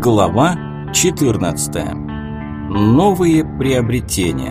Глава 14. Новые приобретения.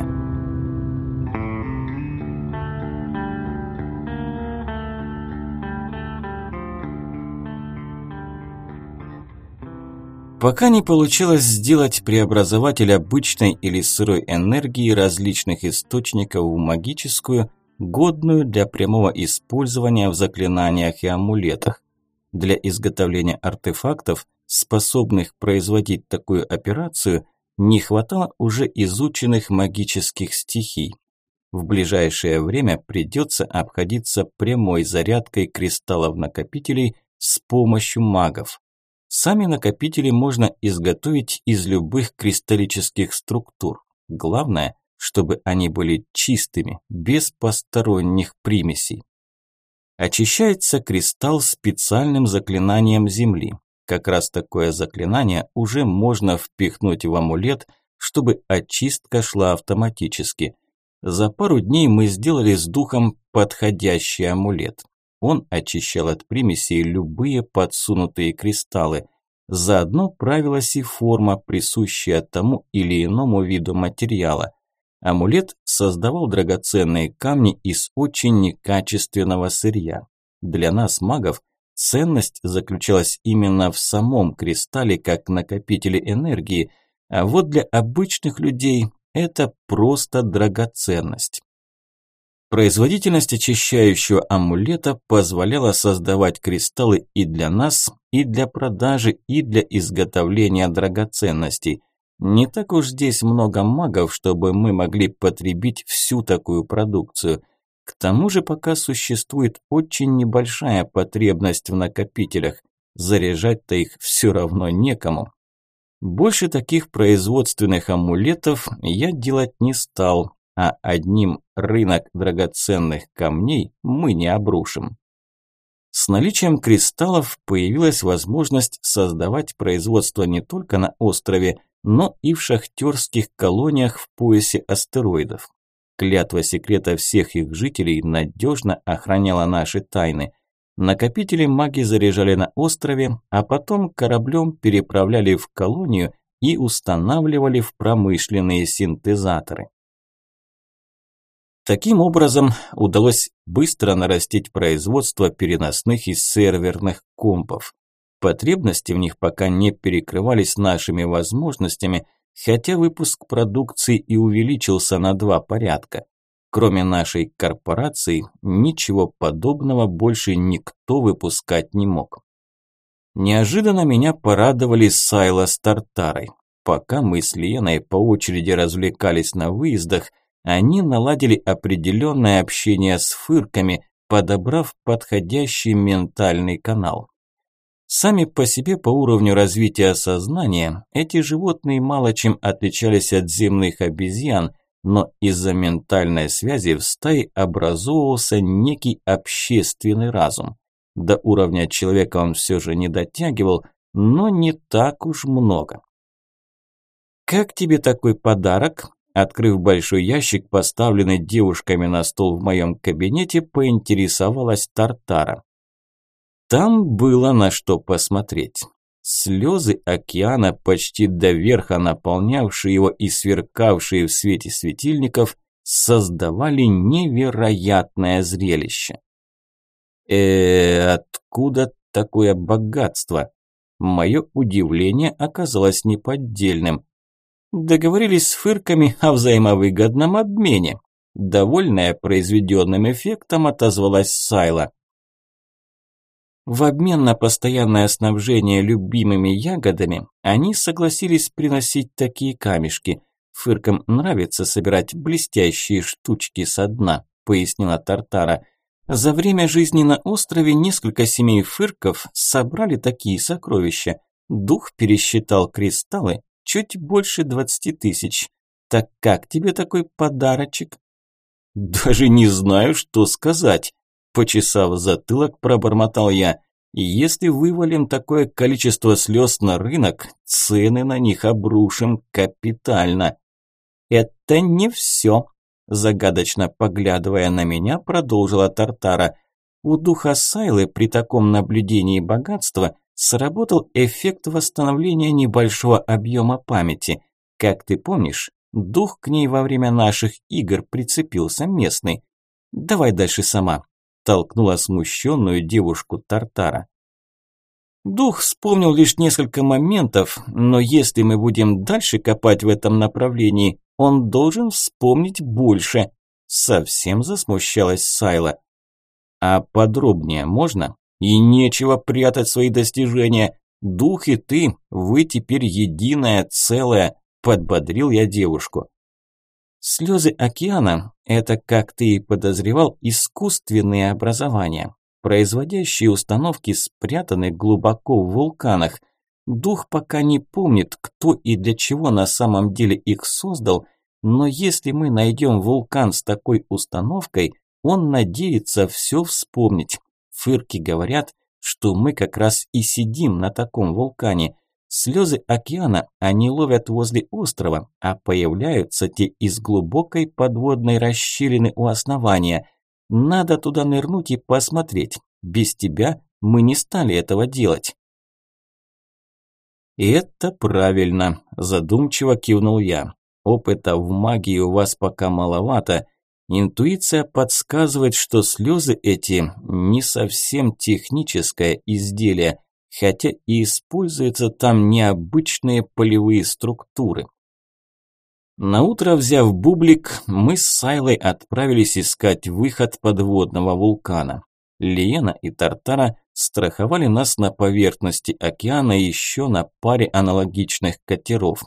Пока не получилось сделать преобразователь обычной или сырой энергии различных источников в магическую, годную для прямого использования в заклинаниях и амулетах. Для изготовления артефактов, способных производить такую операцию, не хватало уже изученных магических стихий. В ближайшее время придется обходиться прямой зарядкой кристаллов-накопителей с помощью магов. Сами накопители можно изготовить из любых кристаллических структур. Главное, чтобы они были чистыми, без посторонних примесей. Очищается кристалл специальным заклинанием Земли. Как раз такое заклинание уже можно впихнуть в амулет, чтобы очистка шла автоматически. За пару дней мы сделали с духом подходящий амулет. Он очищал от примесей любые подсунутые кристаллы. Заодно правилась и форма, присущая тому или иному виду материала. Амулет создавал драгоценные камни из очень некачественного сырья. Для нас, магов, ценность заключалась именно в самом кристалле как накопителе энергии, а вот для обычных людей это просто драгоценность. Производительность очищающего амулета позволяла создавать кристаллы и для нас, и для продажи, и для изготовления драгоценностей. Не так уж здесь много магов, чтобы мы могли потребить всю такую продукцию. К тому же пока существует очень небольшая потребность в накопителях. Заряжать-то их все равно некому. Больше таких производственных амулетов я делать не стал, а одним рынок драгоценных камней мы не обрушим. С наличием кристаллов появилась возможность создавать производство не только на острове, но и в шахтерских колониях в поясе астероидов. Клятва секрета всех их жителей надежно охраняла наши тайны. Накопители маги заряжали на острове, а потом кораблем переправляли в колонию и устанавливали в промышленные синтезаторы. Таким образом, удалось быстро нарастить производство переносных и серверных компов. Потребности в них пока не перекрывались нашими возможностями, хотя выпуск продукции и увеличился на 2 порядка. Кроме нашей корпорации, ничего подобного больше никто выпускать не мог. Неожиданно меня порадовали Сайла с Тартарой. Пока мы с Леной по очереди развлекались на выездах, они наладили определенное общение с фырками, подобрав подходящий ментальный канал. Сами по себе по уровню развития сознания эти животные мало чем отличались от земных обезьян, но из-за ментальной связи в стае образовывался некий общественный разум. До уровня человека он все же не дотягивал, но не так уж много. «Как тебе такой подарок?» Открыв большой ящик, поставленный девушками на стол в моем кабинете, поинтересовалась Тартара. Там было на что посмотреть. Слезы океана, почти до верха наполнявшие его и сверкавшие в свете светильников, создавали невероятное зрелище. Откуда такое богатство? Мое удивление оказалось неподдельным. Договорились с фырками о взаимовыгодном обмене. Довольная произведенным эффектом, отозвалась Сайла. В обмен на постоянное снабжение любимыми ягодами они согласились приносить такие камешки. Фыркам нравится собирать блестящие штучки со дна, пояснила Тартара. За время жизни на острове несколько семей фырков собрали такие сокровища. Дух пересчитал кристаллы, чуть больше 20 тысяч. Так как тебе такой подарочек? Даже не знаю, что сказать. Почесав затылок, пробормотал я. И если вывалим такое количество слез на рынок, цены на них обрушим капитально. Это не все, загадочно поглядывая на меня, продолжила Тартара. У духа Сайлы при таком наблюдении богатства Сработал эффект восстановления небольшого объема памяти. Как ты помнишь, дух к ней во время наших игр прицепился местный. Давай дальше сама, толкнула смущенную девушку Тартара. Дух вспомнил лишь несколько моментов, но если мы будем дальше копать в этом направлении, он должен вспомнить больше. Совсем засмущалась Сайла. А подробнее можно? И нечего прятать свои достижения. Дух и ты, вы теперь единое целое, подбодрил я девушку. Слезы океана – это, как ты и подозревал, искусственные образования. Производящие установки спрятаны глубоко в вулканах. Дух пока не помнит, кто и для чего на самом деле их создал, но если мы найдем вулкан с такой установкой, он надеется все вспомнить. Фырки говорят, что мы как раз и сидим на таком вулкане. Слезы океана они ловят возле острова, а появляются те из глубокой подводной расщелины у основания. Надо туда нырнуть и посмотреть. Без тебя мы не стали этого делать. Это правильно, задумчиво кивнул я. Опыта в магии у вас пока маловато. Интуиция подсказывает, что слезы эти не совсем техническое изделие, хотя и используются там необычные полевые структуры. Наутро, взяв бублик, мы с Сайлой отправились искать выход подводного вулкана. Лиена и Тартара страховали нас на поверхности океана еще на паре аналогичных катеров.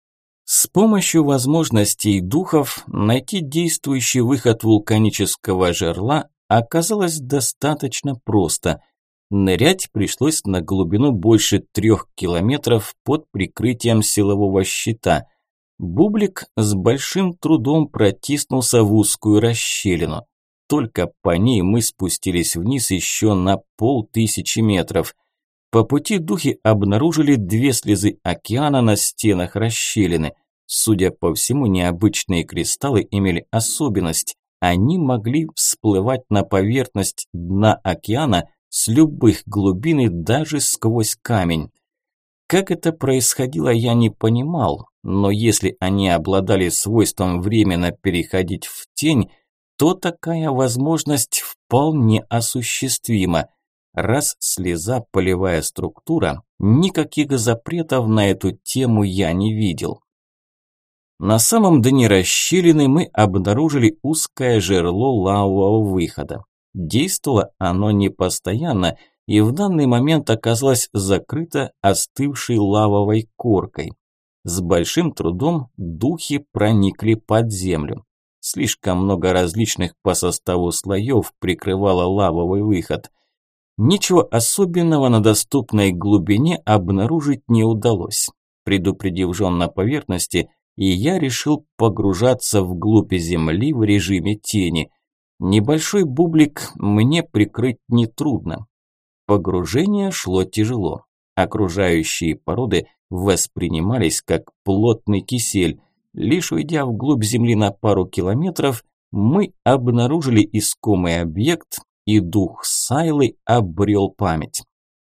С помощью возможностей духов найти действующий выход вулканического жерла оказалось достаточно просто. Нырять пришлось на глубину больше 3 километров под прикрытием силового щита. Бублик с большим трудом протиснулся в узкую расщелину. Только по ней мы спустились вниз еще на 500 метров. По пути духи обнаружили 2 слезы океана на стенах расщелины. Судя по всему, необычные кристаллы имели особенность. Они могли всплывать на поверхность дна океана с любых глубин и даже сквозь камень. Как это происходило, я не понимал, но если они обладали свойством временно переходить в тень, то такая возможность вполне осуществима. Раз слеза – полевая структура, никаких запретов на эту тему я не видел. На самом дне расщелины мы обнаружили узкое жерло лавового выхода. Действовало оно не постоянно и в данный момент оказалось закрыто остывшей лавовой коркой. С большим трудом духи проникли под землю. Слишком много различных по составу слоев прикрывало лавовый выход. Ничего особенного на доступной глубине обнаружить не удалось. Предупредив жен на поверхности, и я решил погружаться вглубь земли в режиме тени. Небольшой бублик мне прикрыть нетрудно. Погружение шло тяжело. Окружающие породы воспринимались как плотный кисель. Лишь уйдя вглубь земли на пару километров, мы обнаружили искомый объект, и дух Сайлы обрел память.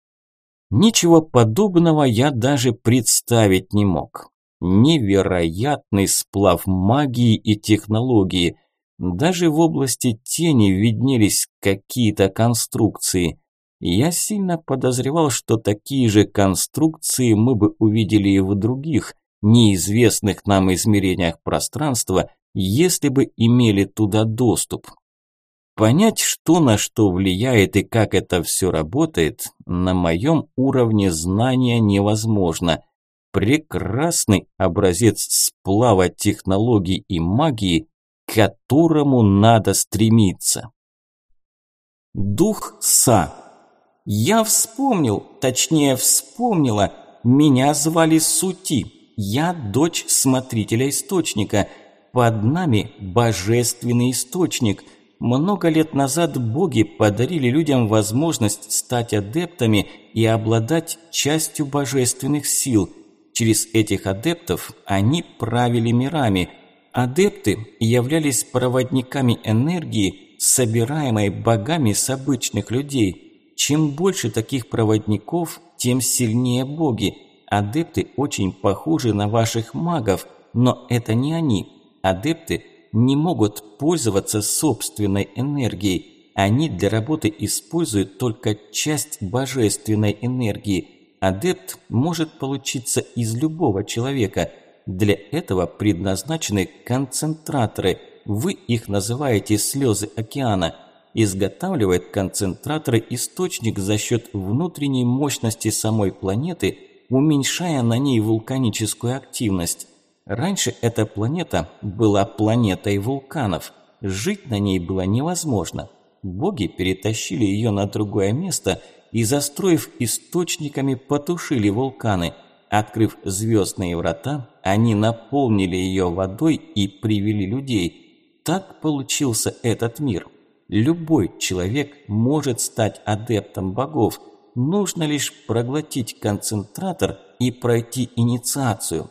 Ничего подобного я даже представить не мог. Невероятный сплав магии и технологии. Даже в области тени виднелись какие-то конструкции. Я сильно подозревал, что такие же конструкции мы бы увидели и в других, неизвестных нам измерениях пространства, если бы имели туда доступ. Понять, что на что влияет и как это все работает, на моем уровне знания невозможно. Прекрасный образец сплава технологий и магии, к которому надо стремиться. Дух Са. Я вспомнил, точнее вспомнила, меня звали Сути. Я дочь смотрителя источника. Под нами божественный источник. Много лет назад боги подарили людям возможность стать адептами и обладать частью божественных сил. Через этих адептов они правили мирами. Адепты являлись проводниками энергии, собираемой богами с обычных людей. чем больше таких проводников, тем сильнее боги. Адепты очень похожи на ваших магов, но это не они. Адепты не могут пользоваться собственной энергией. Они для работы используют только часть божественной энергии. Адепт может получиться из любого человека. Для этого предназначены концентраторы. Вы их называете слезы океана. Изготавливает концентраторы источник за счет внутренней мощности самой планеты, уменьшая на ней вулканическую активность. Раньше эта планета была планетой вулканов. Жить на ней было невозможно. Боги перетащили ее на другое место и, застроив источниками, потушили вулканы. Открыв звездные врата, они наполнили ее водой и привели людей. Так получился этот мир. Любой человек может стать адептом богов. Нужно лишь проглотить концентратор и пройти инициацию.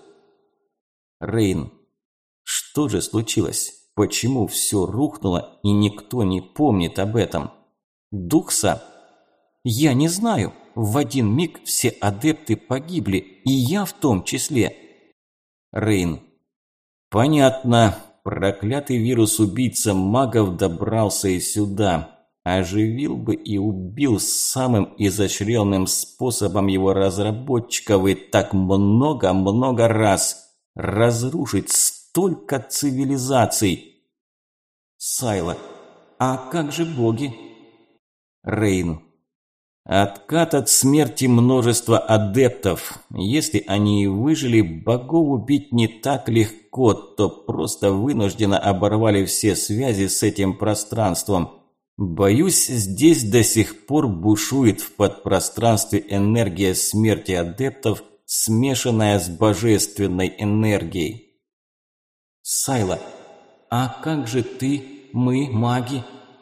Рейн. Что же случилось? Почему все рухнуло и никто не помнит об этом? Духса. Я не знаю. В один миг все адепты погибли, и я в том числе. Рейн. Понятно. Проклятый вирус-убийца магов добрался и сюда. Оживил бы и убил самым изощренным способом его разработчиков и так много-много раз. Разрушить столько цивилизаций. Сайла. А как же боги? Рейн. Откат от смерти множества адептов. Если они и выжили, богов убить не так легко, то просто вынужденно оборвали все связи с этим пространством. Боюсь, здесь до сих пор бушует в подпространстве энергия смерти адептов, смешанная с божественной энергией. Сайла. А как же ты, мы, маги?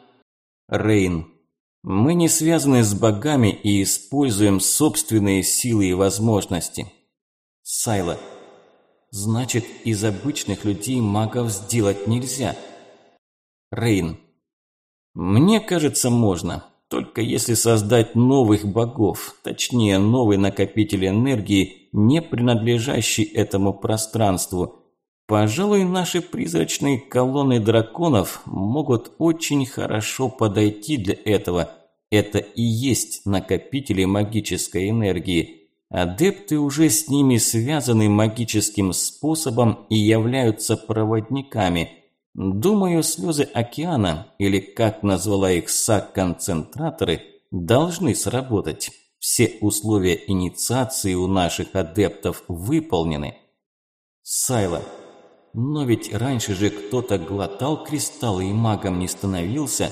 Рейн. Мы не связаны с богами и используем собственные силы и возможности. Сайла. Значит, из обычных людей магов сделать нельзя. Рейн. Мне кажется, можно. Только если создать новых богов, точнее новый накопитель энергии, не принадлежащий этому пространству. Пожалуй, наши призрачные колонны драконов могут очень хорошо подойти для этого. Это и есть накопители магической энергии. Адепты уже с ними связаны магическим способом и являются проводниками. Думаю, слезы океана, или как назвала их концентраторы, должны сработать. Все условия инициации у наших адептов выполнены. Сайла. Но ведь раньше же кто-то глотал кристаллы и магом не становился.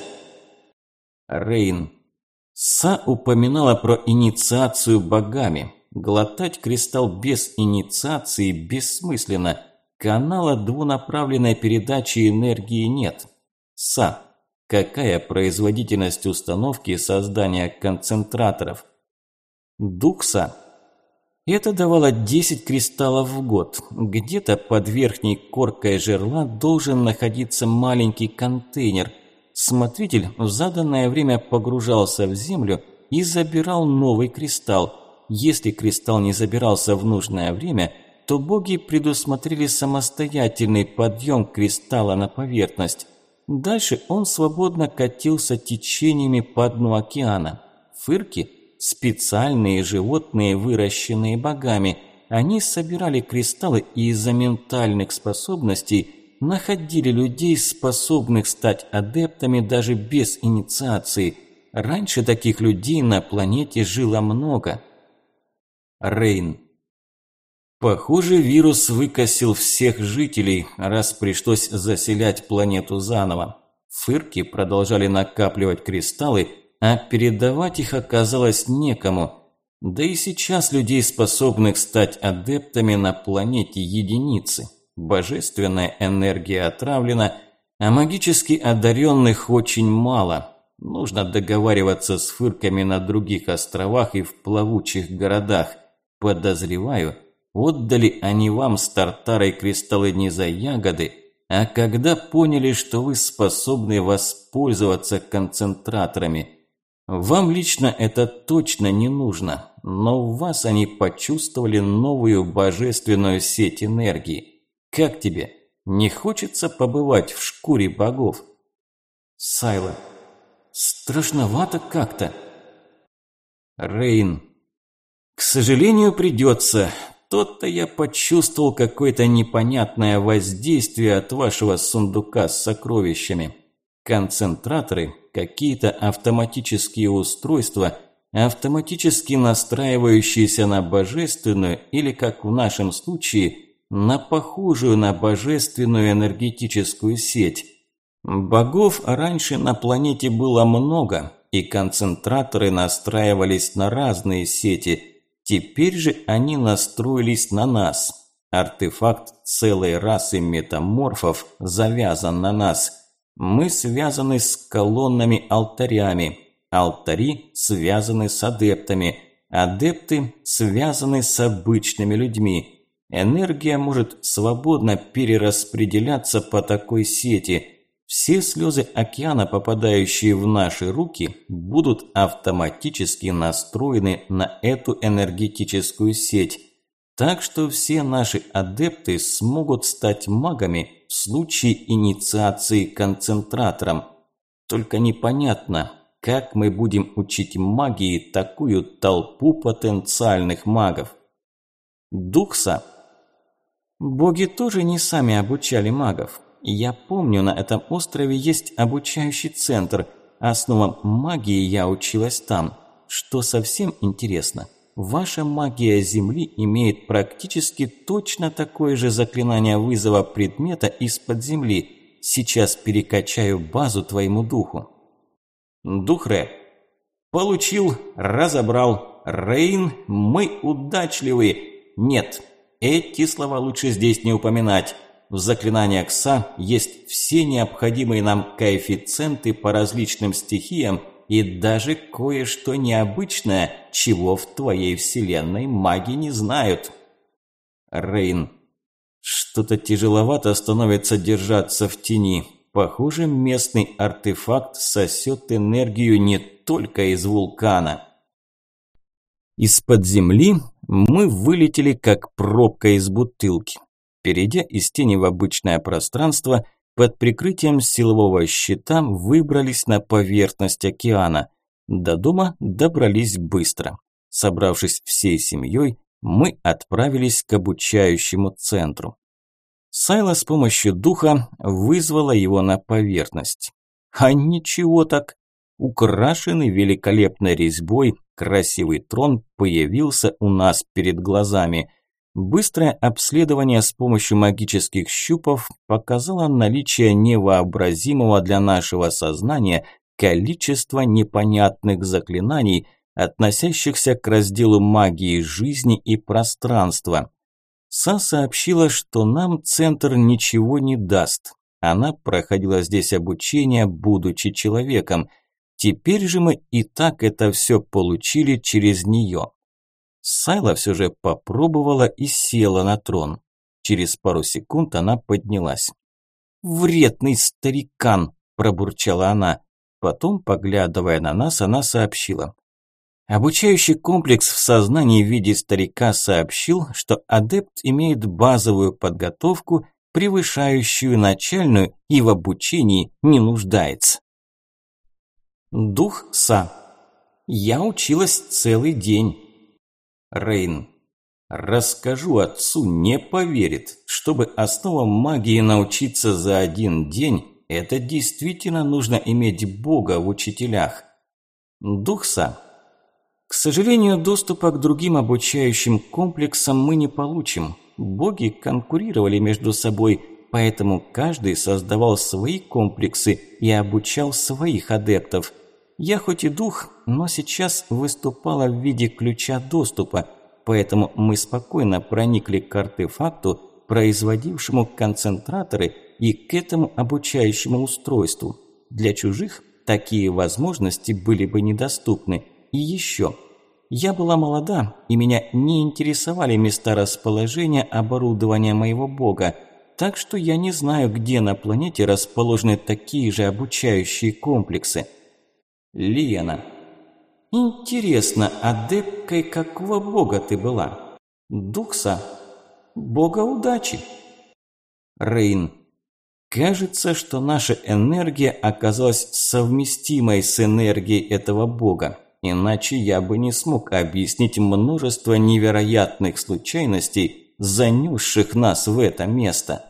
Рейн. Са упоминала про инициацию богами. Глотать кристалл без инициации бессмысленно. Канала двунаправленной передачи энергии нет. Са. Какая производительность установки создания концентраторов? Духса. Это давало 10 кристаллов в год. Где-то под верхней коркой жерла должен находиться маленький контейнер. Смотритель в заданное время погружался в землю и забирал новый кристалл. Если кристалл не забирался в нужное время, то боги предусмотрели самостоятельный подъем кристалла на поверхность. Дальше он свободно катился течениями по дну океана. Фырки – специальные животные, выращенные богами. Они собирали кристаллы и из-за ментальных способностей находили людей, способных стать адептами даже без инициации. Раньше таких людей на планете жило много. Рейн. Похоже, вирус выкосил всех жителей, раз пришлось заселять планету заново. Фырки продолжали накапливать кристаллы, а передавать их оказалось некому. Да и сейчас людей, способных стать адептами, на планете единицы. Божественная энергия отравлена, а магически одаренных очень мало. Нужно договариваться с фырками на других островах и в плавучих городах. Подозреваю, отдали они вам с Тартарой кристаллы не за ягоды, а когда поняли, что вы способны воспользоваться концентраторами. Вам лично это точно не нужно, но в вас они почувствовали новую божественную сеть энергии. Как тебе? Не хочется побывать в шкуре богов? Сайла. Страшновато как-то. Рейн. К сожалению, придется. То-то я почувствовал какое-то непонятное воздействие от вашего сундука с сокровищами. Концентраторы, какие-то автоматические устройства, автоматически настраивающиеся на божественную или, как в нашем случае, на похожую на божественную энергетическую сеть. Богов раньше на планете было много, и концентраторы настраивались на разные сети. Теперь же они настроились на нас. Артефакт целой расы метаморфов завязан на нас. Мы связаны с колоннами-алтарями. Алтари связаны с адептами. Адепты связаны с обычными людьми. Энергия может свободно перераспределяться по такой сети. Все слезы океана, попадающие в наши руки, будут автоматически настроены на эту энергетическую сеть. Так что все наши адепты смогут стать магами в случае инициации концентратором. Только непонятно, как мы будем учить магии такую толпу потенциальных магов. Духса. Боги тоже не сами обучали магов. Я помню, на этом острове есть обучающий центр. Основам магии я училась там. Что совсем интересно, ваша магия Земли имеет практически точно такое же заклинание вызова предмета из-под земли. Сейчас перекачаю базу твоему духу. Духре. Получил, разобрал. Рейн, мы удачливы. Нет, эти слова лучше здесь не упоминать. В заклинаниях КСА есть все необходимые нам коэффициенты по различным стихиям и даже кое-что необычное, чего в твоей вселенной маги не знают. Рейн. Что-то тяжеловато становится держаться в тени. Похоже, местный артефакт сосет энергию не только из вулкана. Из-под земли мы вылетели как пробка из бутылки. Перейдя из тени в обычное пространство, под прикрытием силового щита выбрались на поверхность океана. До дома добрались быстро. Собравшись всей семьей, мы отправились к обучающему центру. Сайла с помощью духа вызвала его на поверхность. А ничего так. Украшенный великолепной резьбой, красивый трон появился у нас перед глазами. Быстрое обследование с помощью магических щупов показало наличие невообразимого для нашего сознания количества непонятных заклинаний, относящихся к разделу магии жизни и пространства. Са сообщила, что нам центр ничего не даст. Она проходила здесь обучение, будучи человеком. Теперь же мы и так это все получили через нее. Сайла все же попробовала и села на трон. Через пару секунд она поднялась. «Вредный старикан!» – пробурчала она. Потом, поглядывая на нас, она сообщила. Обучающий комплекс в сознании в виде старика сообщил, что адепт имеет базовую подготовку, превышающую начальную, и в обучении не нуждается. Дух Са. Я училась целый день. Рейн. Расскажу отцу, не поверит. Чтобы основам магии научиться за один день, это действительно нужно иметь Бога в учителях. Дух Са. К сожалению, доступа к другим обучающим комплексам мы не получим. Боги конкурировали между собой, поэтому каждый создавал свои комплексы и обучал своих адептов. Я хоть и дух, но сейчас выступала в виде ключа доступа, поэтому мы спокойно проникли к артефакту, производившему концентраторы, и к этому обучающему устройству. Для чужих такие возможности были бы недоступны. И еще. Я была молода, и меня не интересовали места расположения оборудования моего бога, так что я не знаю, где на планете расположены такие же обучающие комплексы. Лиена. Интересно, адепткой какого бога ты была? Дукса? Бога удачи? Рейн. Кажется, что наша энергия оказалась совместимой с энергией этого бога. Иначе я бы не смог объяснить множество невероятных случайностей, занесших нас в это место.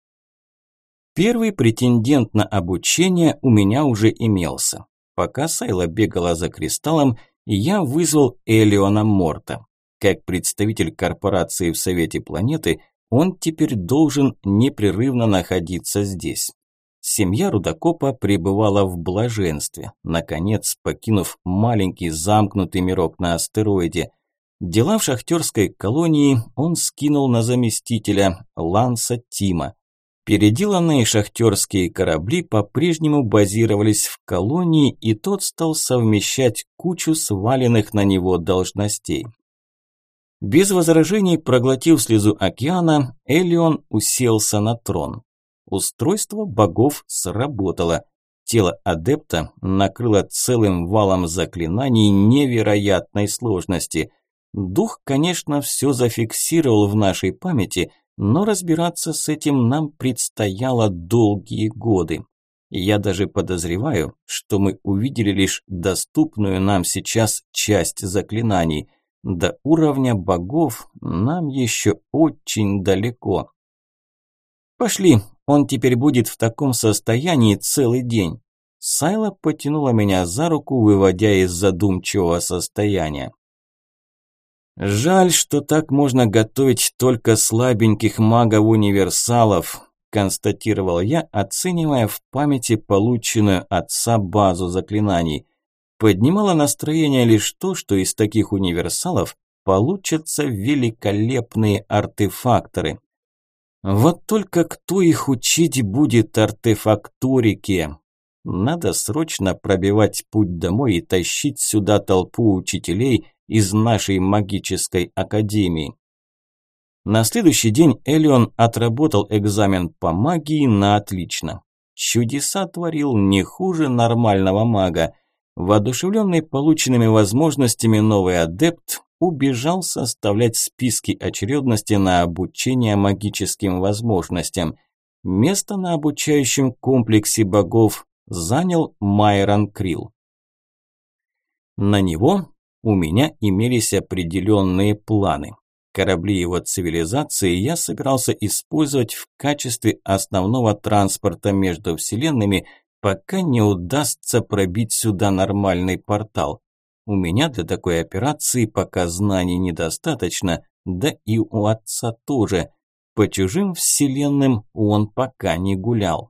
Первый претендент на обучение у меня уже имелся. Пока Сайла бегала за кристаллом, я вызвал Элиона Морта. Как представитель корпорации в Совете планеты, он теперь должен непрерывно находиться здесь. Семья рудокопа пребывала в блаженстве, наконец покинув маленький замкнутый мирок на астероиде. Дела в шахтерской колонии он скинул на заместителя Ланса Тима. Переделанные шахтерские корабли по-прежнему базировались в колонии, и тот стал совмещать кучу сваленных на него должностей. Без возражений проглотив слезу океана, Элион уселся на трон. Устройство богов сработало. Тело адепта накрыло целым валом заклинаний невероятной сложности. Дух, конечно, все зафиксировал в нашей памяти, но разбираться с этим нам предстояло долгие годы. Я даже подозреваю, что мы увидели лишь доступную нам сейчас часть заклинаний. До уровня богов нам еще очень далеко. Пошли, он теперь будет в таком состоянии целый день. Сайла потянула меня за руку, выводя из задумчивого состояния. Жаль, что так можно готовить только слабеньких магов-универсалов, констатировал я, оценивая в памяти полученную отца базу заклинаний. Поднимало настроение лишь то, что из таких универсалов получатся великолепные артефакторы. Вот только кто их учить будет артефакторике? Надо срочно пробивать путь домой и тащить сюда толпу учителей из нашей магической академии. На следующий день Элион отработал экзамен по магии на отлично. Чудеса творил не хуже нормального мага. Воодушевленный полученными возможностями новый адепт убежал составлять списки очередности на обучение магическим возможностям. Место на обучающем комплексе богов занял Майрон Крилл. На него у меня имелись определенные планы. Корабли его цивилизации я собирался использовать в качестве основного транспорта между вселенными, пока не удастся пробить сюда нормальный портал. У меня для такой операции пока знаний недостаточно, да и у отца тоже. По чужим вселенным он пока не гулял.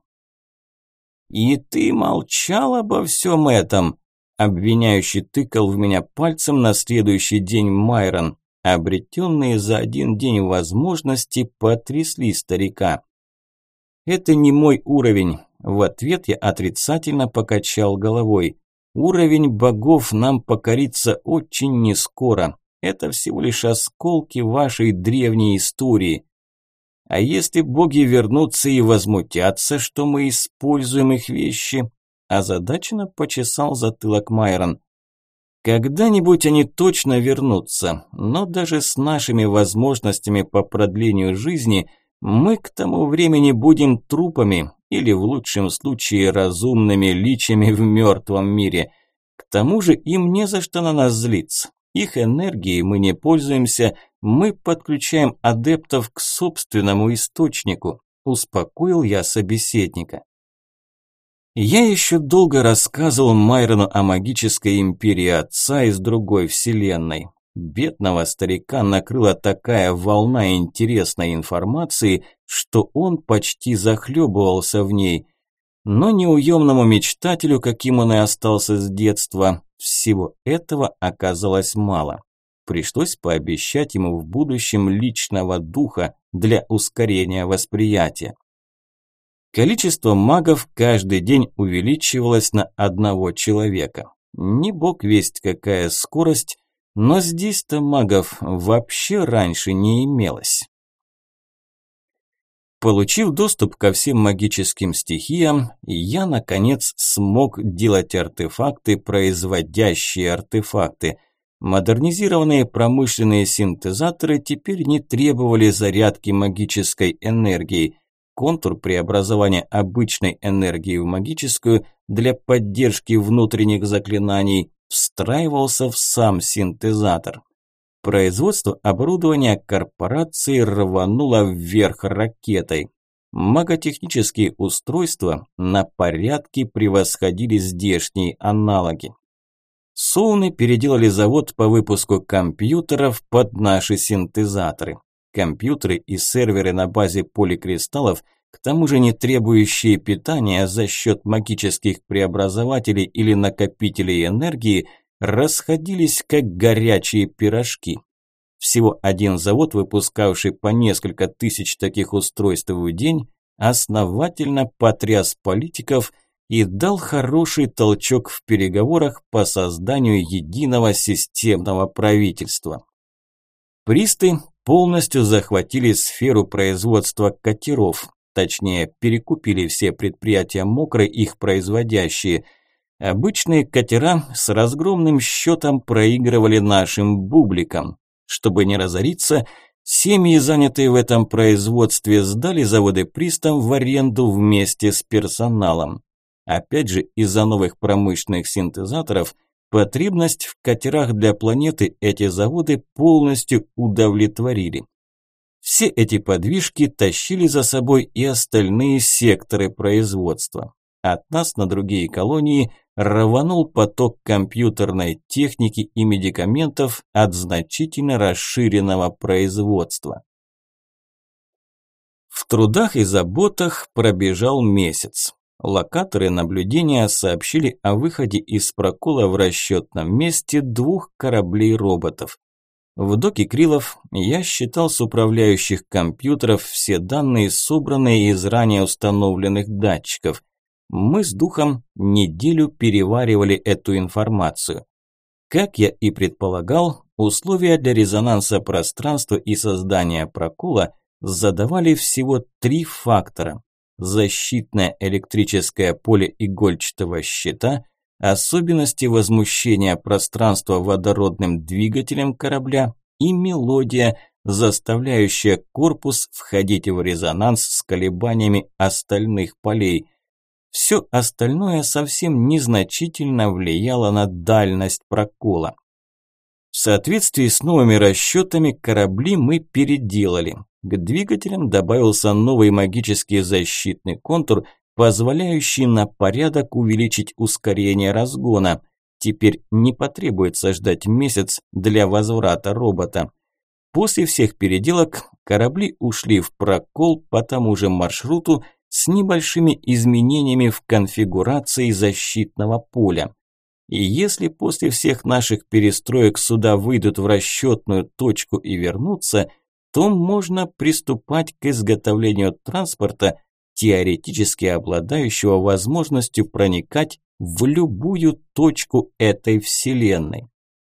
«И ты молчал обо всем этом?» Обвиняющий тыкал в меня пальцем на следующий день Майрон. Обретенные за один день возможности потрясли старика. «Это не мой уровень». В ответ я отрицательно покачал головой. «Уровень богов нам покорится очень нескоро. Это всего лишь осколки вашей древней истории. А если боги вернутся и возмутятся, что мы используем их вещи?» Озадаченно почесал затылок Майрон. «Когда-нибудь они точно вернутся, но даже с нашими возможностями по продлению жизни мы к тому времени будем трупами или в лучшем случае разумными личами в мертвом мире. К тому же им не за что на нас злиться. Их энергией мы не пользуемся, мы подключаем адептов к собственному источнику», успокоил я собеседника. Я еще долго рассказывал Майрону о магической империи отца из другой вселенной. Бедного старика накрыла такая волна интересной информации, что он почти захлебывался в ней. Но неуемному мечтателю, каким он и остался с детства, всего этого оказалось мало. Пришлось пообещать ему в будущем личного духа для ускорения восприятия. Количество магов каждый день увеличивалось на одного человека. Не бог весть какая скорость, но здесь-то магов вообще раньше не имелось. Получив доступ ко всем магическим стихиям, я, наконец, смог делать артефакты, производящие артефакты. Модернизированные промышленные синтезаторы теперь не требовали зарядки магической энергией. Контур преобразования обычной энергии в магическую для поддержки внутренних заклинаний встраивался в сам синтезатор. Производство оборудования корпорации рвануло вверх ракетой. Маготехнические устройства на порядки превосходили здешние аналоги. Соуны переделали завод по выпуску компьютеров под наши синтезаторы. Компьютеры и серверы на базе поликристаллов, к тому же не требующие питания за счет магических преобразователей или накопителей энергии, расходились как горячие пирожки. Всего один завод, выпускавший по несколько тысяч таких устройств в день, основательно потряс политиков и дал хороший толчок в переговорах по созданию единого системного правительства. Присты полностью захватили сферу производства катеров, точнее перекупили все предприятия Мокрой, их производящие. Обычные катера с разгромным счетом проигрывали нашим бубликам. Чтобы не разориться, семьи, занятые в этом производстве, сдали заводы пристам в аренду вместе с персоналом. Опять же, из-за новых промышленных синтезаторов потребность в катерах для планеты эти заводы полностью удовлетворили. Все эти подвижки тащили за собой и остальные секторы производства. От нас на другие колонии рванул поток компьютерной техники и медикаментов от значительно расширенного производства. В трудах и заботах пробежал месяц. Локаторы наблюдения сообщили о выходе из прокола в расчетном месте 2 кораблей-роботов. В доке Крилов я считал с управляющих компьютеров все данные, собранные из ранее установленных датчиков. Мы с Духом неделю переваривали эту информацию. Как я и предполагал, условия для резонанса пространства и создания прокола задавали всего 3 фактора: защитное электрическое поле игольчатого щита, особенности возмущения пространства водородным двигателем корабля и мелодия, заставляющая корпус входить в резонанс с колебаниями остальных полей. Все остальное совсем незначительно влияло на дальность прокола. В соответствии с новыми расчетами корабли мы переделали. К двигателям добавился новый магический защитный контур, позволяющий на порядок увеличить ускорение разгона. Теперь не потребуется ждать месяц для возврата робота. После всех переделок корабли ушли в прокол по тому же маршруту с небольшими изменениями в конфигурации защитного поля. И если после всех наших перестроек суда выйдут в расчетную точку и вернутся, то можно приступать к изготовлению транспорта, теоретически обладающего возможностью проникать в любую точку этой вселенной.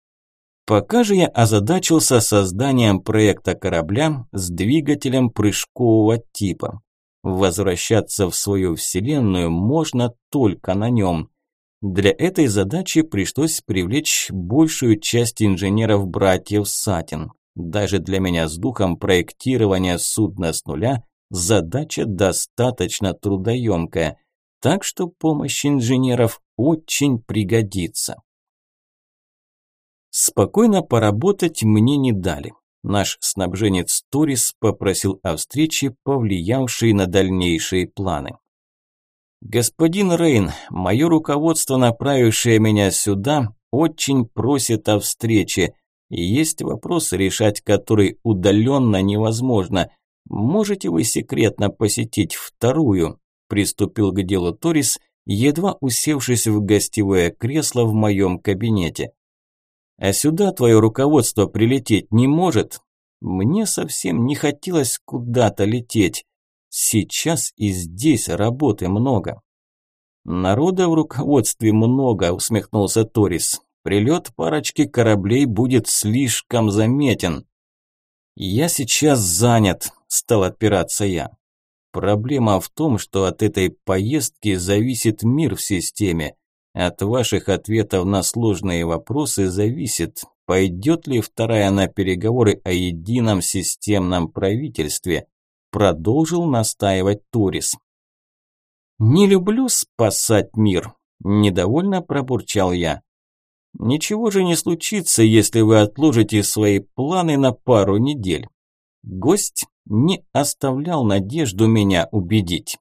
Пока же я озадачился созданием проекта корабля с двигателем прыжкового типа. Возвращаться в свою вселенную можно только на нем. Для этой задачи пришлось привлечь большую часть инженеров-братьев Сатин. Даже для меня с Духом проектирование судна с нуля задача достаточно трудоемкая, так что помощь инженеров очень пригодится. Спокойно поработать мне не дали. Наш снабженец Торис попросил о встрече, повлиявшей на дальнейшие планы. «Господин Рейн, мое руководство, направившее меня сюда, очень просит о встрече. Есть вопрос, решать который удаленно невозможно. Можете вы секретно посетить вторую?» Приступил к делу Торис, едва усевшись в гостевое кресло в моем кабинете. «А сюда твое руководство прилететь не может?» Мне совсем не хотелось куда-то лететь. Сейчас и здесь работы много. «Народа в руководстве много», – усмехнулся Торис. «Прилет парочки кораблей будет слишком заметен». «Я сейчас занят», – стал отпираться я. Проблема в том, что от этой поездки зависит мир в системе. От ваших ответов на сложные вопросы зависит, пойдет ли вторая на переговоры о едином системном правительстве. Продолжил настаивать Торис. «Не люблю спасать мир», – недовольно пробурчал я. «Ничего же не случится, если вы отложите свои планы на пару недель». Гость не оставлял надежду меня убедить.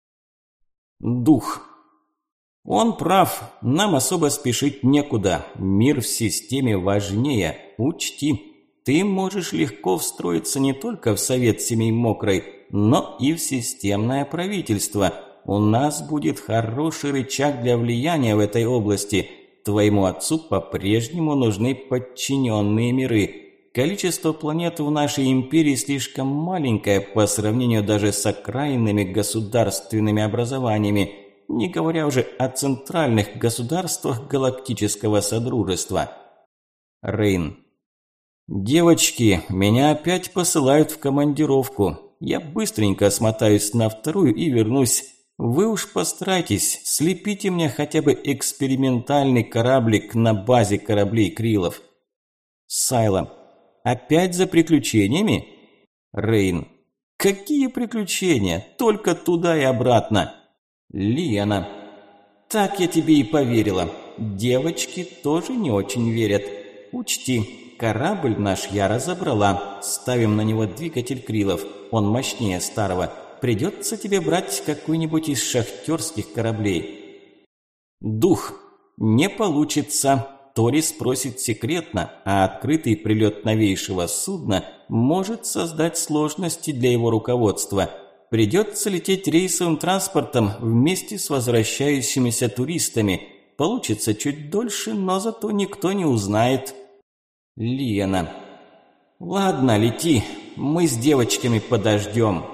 Дух. Он прав, нам особо спешить некуда. Мир в системе важнее. Учти, ты можешь легко встроиться не только в Совет Семей Мокрой, но и в системное правительство. У нас будет хороший рычаг для влияния в этой области. Твоему отцу по-прежнему нужны подчиненные миры. Количество планет в нашей империи слишком маленькое по сравнению даже с окраинными государственными образованиями, не говоря уже о центральных государствах галактического содружества. Рейн. Девочки, меня опять посылают в командировку. Я быстренько смотаюсь на вторую и вернусь. Вы уж постарайтесь, слепите мне хотя бы экспериментальный кораблик на базе кораблей Крилов. Сайла. Опять за приключениями? Рейн. Какие приключения? Только туда и обратно. Лиана. Так я тебе и поверила. Девочки тоже не очень верят. Учти, корабль наш я разобрала. Ставим на него двигатель Крилов. Он мощнее старого. Придется тебе брать какой-нибудь из шахтерских кораблей. Дух. Не получится. Торис просит секретно, а открытый прилет новейшего судна может создать сложности для его руководства. Придется лететь рейсовым транспортом вместе с возвращающимися туристами. Получится чуть дольше, но зато никто не узнает. Лена. Ладно, лети, мы с девочками подождем.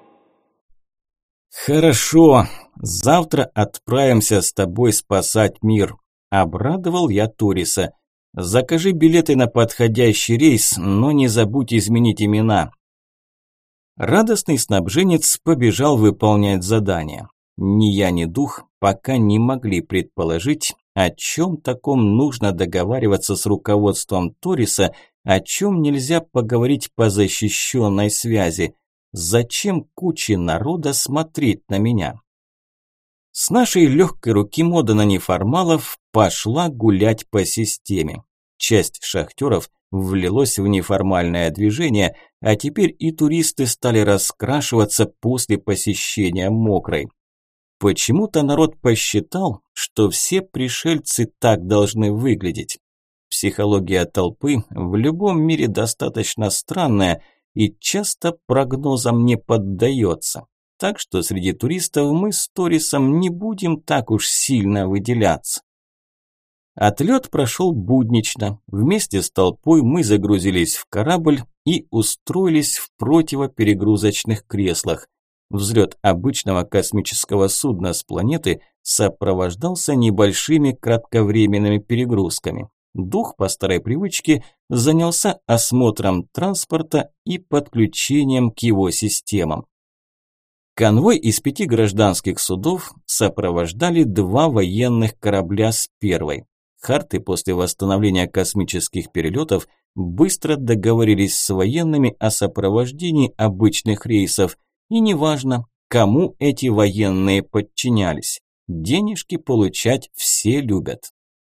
Хорошо, завтра отправимся с тобой спасать мир. Обрадовал я Ториса. Закажи билеты на подходящий рейс, но не забудь изменить имена. Радостный снабженец побежал выполнять задание. Ни я, ни дух пока не могли предположить, о чем таком нужно договариваться с руководством Ториса, о чем нельзя поговорить по защищенной связи. Зачем куче народа смотреть на меня? С нашей легкой руки мода на неформалов пошла гулять по системе. Часть шахтеров влилось в неформальное движение, а теперь и туристы стали раскрашиваться после посещения Мокрой. Почему-то народ посчитал, что все пришельцы так должны выглядеть. Психология толпы в любом мире достаточно странная и часто прогнозам не поддается. Так что среди туристов мы с Торисом не будем так уж сильно выделяться. Отлет прошел буднично. Вместе с толпой мы загрузились в корабль и устроились в противоперегрузочных креслах. Взлет обычного космического судна с планеты сопровождался небольшими кратковременными перегрузками. Дух по старой привычке занялся осмотром транспорта и подключением к его системам. Конвой из 5 гражданских судов сопровождали 2 военных корабля с первой. Харты после восстановления космических перелетов быстро договорились с военными о сопровождении обычных рейсов. И неважно, кому эти военные подчинялись. Денежки получать все любят.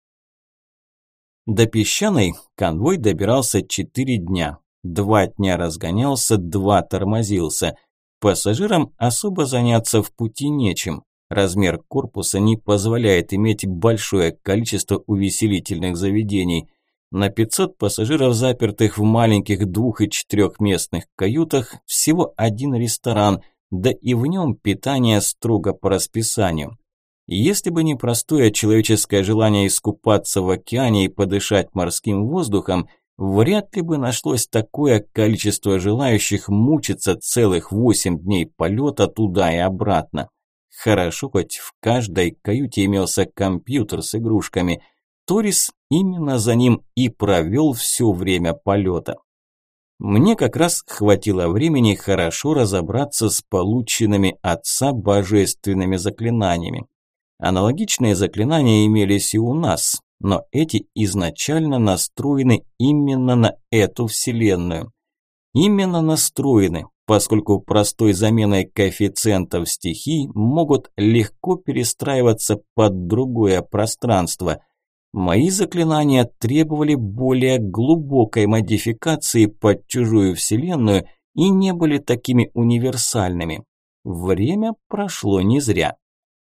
До Песчаной конвой добирался 4 дня. 2 дня разгонялся, 2 тормозился. Пассажирам особо заняться в пути нечем. Размер корпуса не позволяет иметь большое количество увеселительных заведений. На 500 пассажиров, запертых в маленьких 2- и 4-местных каютах, всего 1 ресторан, да и в нем питание строго по расписанию. Если бы не простое человеческое желание искупаться в океане и подышать морским воздухом, вряд ли бы нашлось такое количество желающих мучиться целых 8 дней полета туда и обратно. Хорошо, хоть в каждой каюте имелся компьютер с игрушками. Торис именно за ним и провел все время полета. Мне как раз хватило времени хорошо разобраться с полученными отца божественными заклинаниями. Аналогичные заклинания имелись и у нас, но эти изначально настроены именно на эту вселенную. Именно настроены, поскольку простой заменой коэффициентов стихий могут легко перестраиваться под другое пространство. Мои заклинания требовали более глубокой модификации под чужую вселенную и не были такими универсальными. Время прошло не зря.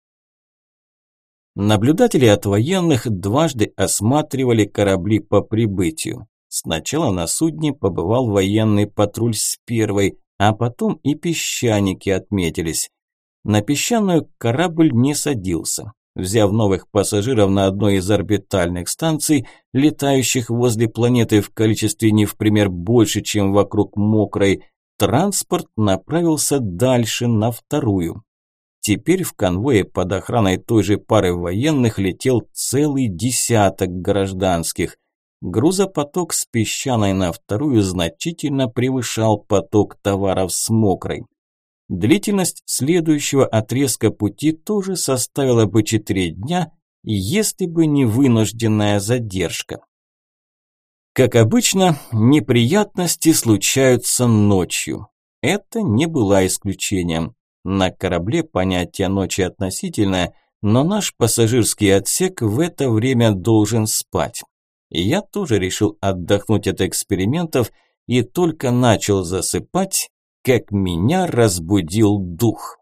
Наблюдатели от военных дважды осматривали корабли по прибытию. Сначала на судне побывал военный патруль с первой, а потом и песчаники отметились. На песчаную корабль не садился. Взяв новых пассажиров на одной из орбитальных станций, летающих возле планеты в количестве не в пример больше, чем вокруг Мокрой, транспорт направился дальше на вторую. Теперь в конвое под охраной той же пары военных летел целый десяток гражданских. Грузопоток с песчаной на вторую значительно превышал поток товаров с Мокрой. Длительность следующего отрезка пути тоже составила бы 4 дня, если бы не вынужденная задержка. Как обычно, неприятности случаются ночью. Это не было исключением. На корабле понятие ночи относительное, но наш пассажирский отсек в это время должен спать. И я тоже решил отдохнуть от экспериментов и только начал засыпать, как меня разбудил дух.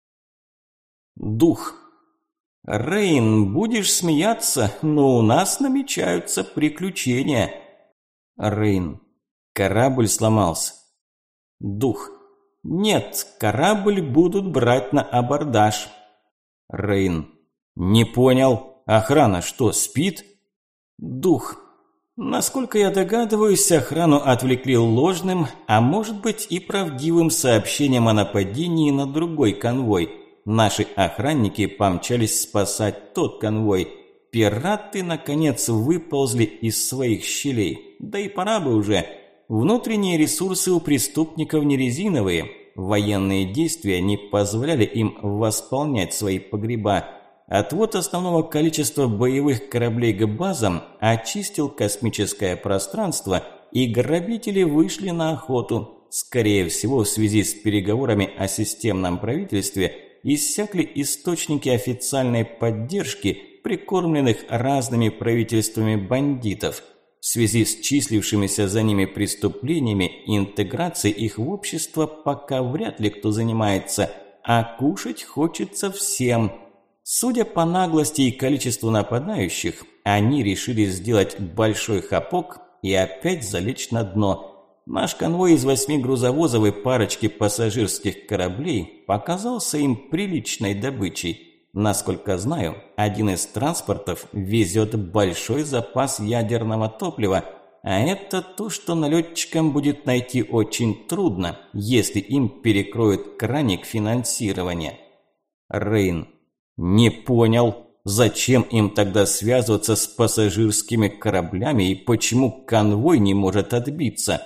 Дух. Рейн, будешь смеяться, но у нас намечаются приключения. Рейн. Корабль сломался. Дух. Нет, корабль будут брать на абордаж. Рейн. Не понял. Охрана что, спит? Дух. Насколько я догадываюсь, охрану отвлекли ложным, а может быть и правдивым сообщением о нападении на другой конвой. Наши охранники помчались спасать тот конвой. Пираты, наконец, выползли из своих щелей. Да и пора бы уже. Внутренние ресурсы у преступников не резиновые. Военные действия не позволяли им восполнять свои погреба. Отвод основного количества боевых кораблей к базам очистил космическое пространство, и грабители вышли на охоту. Скорее всего, в связи с переговорами о системном правительстве иссякли источники официальной поддержки, прикормленных разными правительствами бандитов. В связи с числившимися за ними преступлениями и интеграцией их в общество пока вряд ли кто занимается, а кушать хочется всем. Судя по наглости и количеству нападающих, они решили сделать большой хапок и опять залечь на дно. Наш конвой из 8 грузовозов и парочки пассажирских кораблей показался им приличной добычей. Насколько знаю, один из транспортов везет большой запас ядерного топлива, а это то, что налетчикам будет найти очень трудно, если им перекроют краник финансирования. Рейн. Не понял, зачем им тогда связываться с пассажирскими кораблями и почему конвой не может отбиться?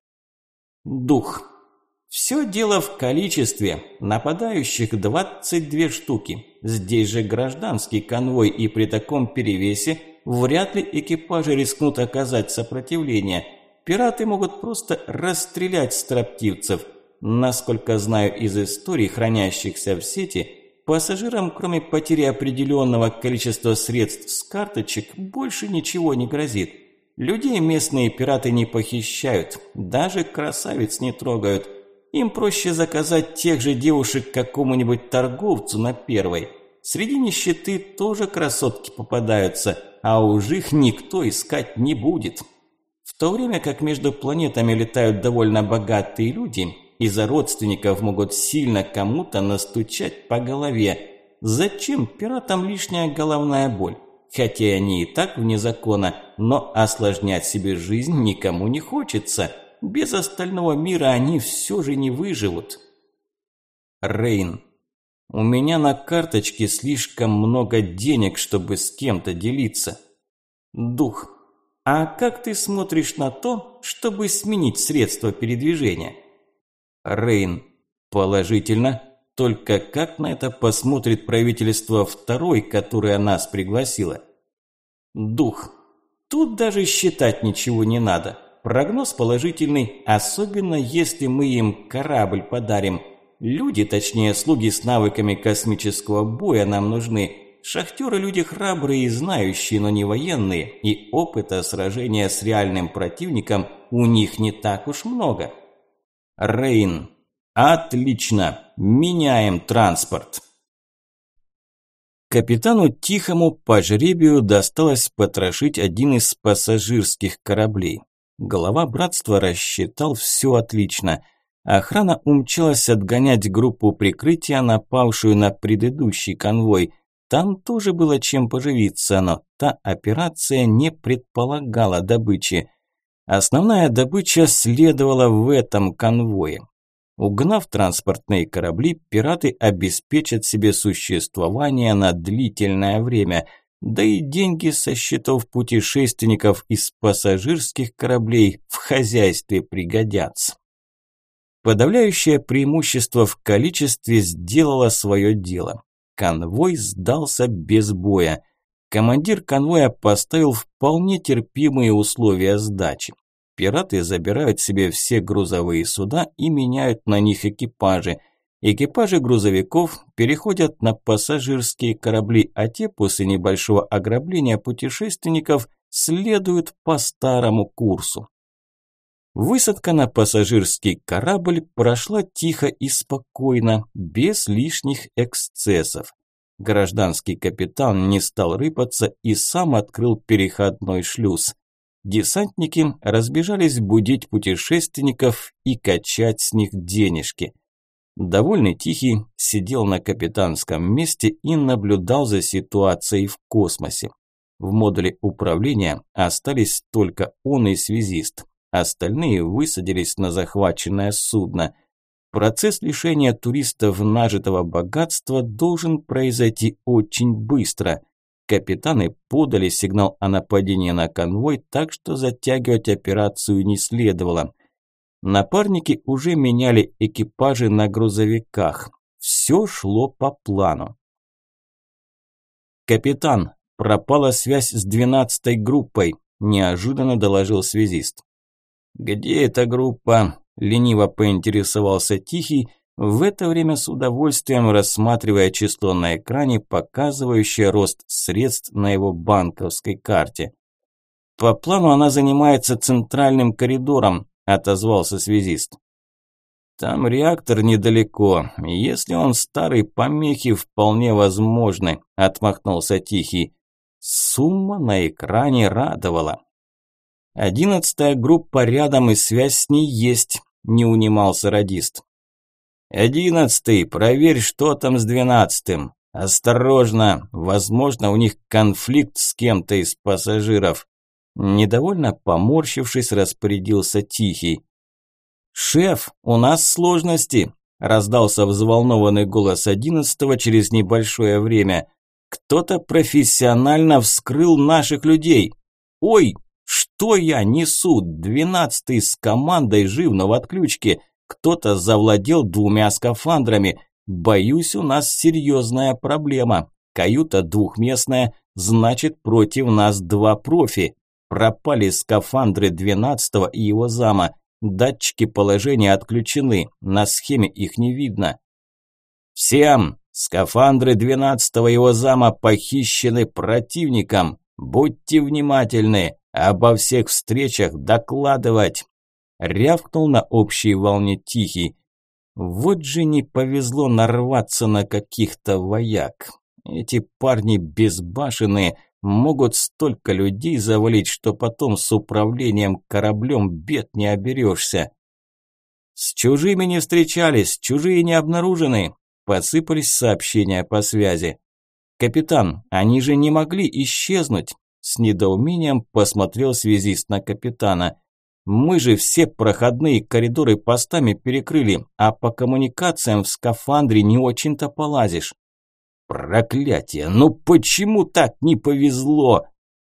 Дух. Все дело в количестве. Нападающих 22 штуки. Здесь же гражданский конвой, и при таком перевесе вряд ли экипажи рискнут оказать сопротивление. Пираты могут просто расстрелять строптивцев. Насколько знаю из историй, хранящихся в сети, пассажирам, кроме потери определенного количества средств с карточек, больше ничего не грозит. Людей местные пираты не похищают, даже красавиц не трогают. Им проще заказать тех же девушек какому-нибудь торговцу на первой. Среди нищеты тоже красотки попадаются, а уж их никто искать не будет. В то время как между планетами летают довольно богатые люди, из-за родственников могут сильно кому-то настучать по голове. Зачем пиратам лишняя головная боль? Хотя они и так вне закона, но осложнять себе жизнь никому не хочется. Без остального мира они все же не выживут. Рейн. У меня на карточке слишком много денег, чтобы с кем-то делиться. Дух. А как ты смотришь на то, чтобы сменить средства передвижения? Рейн. Положительно. Только как на это посмотрит правительство второй, которое нас пригласило? Дух. Тут даже считать ничего не надо. Прогноз положительный, особенно если мы им корабль подарим. Люди, точнее слуги с навыками космического боя нам нужны. Шахтеры люди храбрые и знающие, но не военные, и опыта сражения с реальным противником у них не так уж много. Рейн. Отлично. Меняем транспорт. Капитану Тихому по жребию досталось потрошить один из пассажирских кораблей. Глава братства рассчитал все отлично. Охрана умчалась отгонять группу прикрытия, напавшую на предыдущий конвой. Там тоже было чем поживиться, но та операция не предполагала добычи. Основная добыча следовала в этом конвое. Угнав транспортные корабли, пираты обеспечат себе существование на длительное время, да и деньги со счетов путешественников из пассажирских кораблей в хозяйстве пригодятся. Подавляющее преимущество в количестве сделало свое дело. Конвой сдался без боя. Командир конвоя поставил вполне терпимые условия сдачи. Пираты забирают себе все грузовые суда и меняют на них экипажи. Экипажи грузовиков переходят на пассажирские корабли, а те после небольшого ограбления путешественников следуют по старому курсу. Высадка на пассажирский корабль прошла тихо и спокойно, без лишних эксцессов. Гражданский капитан не стал рыпаться и сам открыл переходной шлюз. Десантники разбежались будить путешественников и качать с них денежки. Довольный Тихий сидел на капитанском месте и наблюдал за ситуацией в космосе. В модуле управления остались только он и связист. Остальные высадились на захваченное судно. Процесс лишения туристов нажитого богатства должен произойти очень быстро. Капитаны подали сигнал о нападении на конвой, так что затягивать операцию не следовало. Напарники уже меняли экипажи на грузовиках. Все шло по плану. «Капитан, пропала связь с 12-й группой», – неожиданно доложил связист. «Где эта группа?» – лениво поинтересовался Тихий, в это время с удовольствием рассматривая число на экране, показывающее рост средств на его банковской карте. «По плану она занимается центральным коридором», – отозвался связист. «Там реактор недалеко. Если он старый, помехи вполне возможны», – отмахнулся Тихий. Сумма на экране радовала. 11-я группа рядом и связь с ней есть, не унимался радист. 11-й, проверь, что там с 12-м. Осторожно, возможно, у них конфликт с кем-то из пассажиров. Недовольно поморщившись, распорядился Тихий. «Шеф, у нас сложности», – раздался взволнованный голос 11-го через небольшое время. «Кто-то профессионально вскрыл наших людей. Ой, что я несу? 12-й с командой жив, но в отключке. Кто-то завладел 2 скафандрами. Боюсь, у нас серьезная проблема. Каюта двухместная, значит, против нас 2 профи. Пропали скафандры 12-го и его зама. Датчики положения отключены, на схеме их не видно. Всем! Скафандры 12-го и его зама похищены противником. Будьте внимательны, обо всех встречах докладывать. Рявкнул на общей волне Тихий. Вот же не повезло нарваться на каких-то вояк. Эти парни безбашенные, могут столько людей завалить, что потом с управлением кораблем бед не оберешься. С чужими не встречались, чужие не обнаружены. Посыпались сообщения по связи. «Капитан, они же не могли исчезнуть!» С недоумением посмотрел связист на капитана. «Мы же все проходные коридоры постами перекрыли, а по коммуникациям в скафандре не очень-то полазишь». «Проклятие! Ну почему так не повезло?»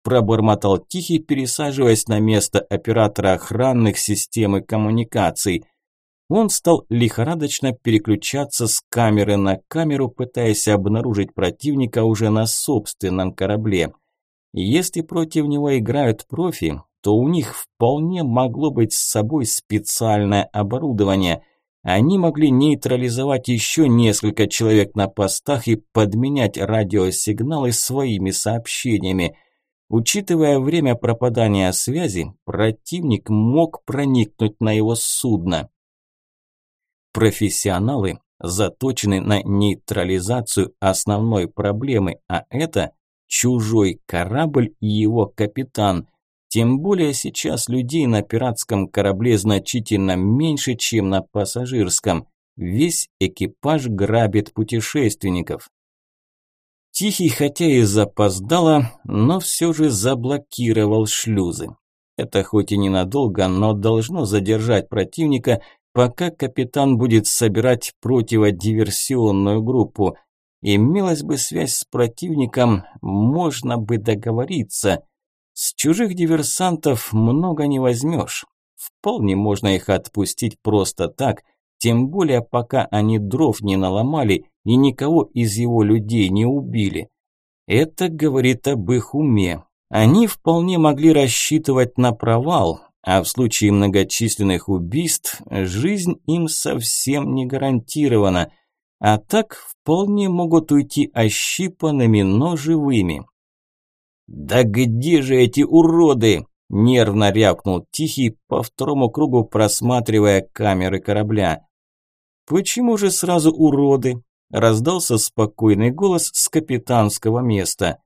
пробормотал Тихий, пересаживаясь на место оператора охранных систем и коммуникаций. Он стал лихорадочно переключаться с камеры на камеру, пытаясь обнаружить противника уже на собственном корабле. Если против него играют профи, то у них вполне могло быть с собой специальное оборудование. Они могли нейтрализовать еще несколько человек на постах и подменять радиосигналы своими сообщениями. Учитывая время пропадания связи, противник мог проникнуть на его судно. Профессионалы заточены на нейтрализацию основной проблемы, а это чужой корабль и его капитан. Тем более сейчас людей на пиратском корабле значительно меньше, чем на пассажирском. Весь экипаж грабит путешественников. Тихий, хотя и запоздало, но все же заблокировал шлюзы. Это хоть и ненадолго, но должно задержать противника, пока капитан будет собирать противодиверсионную группу. Имелась бы связь с противником, можно бы договориться. С чужих диверсантов много не возьмешь. Вполне можно их отпустить просто так, тем более пока они дров не наломали и никого из его людей не убили. Это говорит об их уме. Они вполне могли рассчитывать на провал, а в случае многочисленных убийств жизнь им совсем не гарантирована. А так вполне могут уйти ощипанными, но живыми. «Да где же эти уроды?» – нервно рявкнул Тихий, по второму кругу просматривая камеры корабля. «Почему же сразу уроды?» – раздался спокойный голос с капитанского места.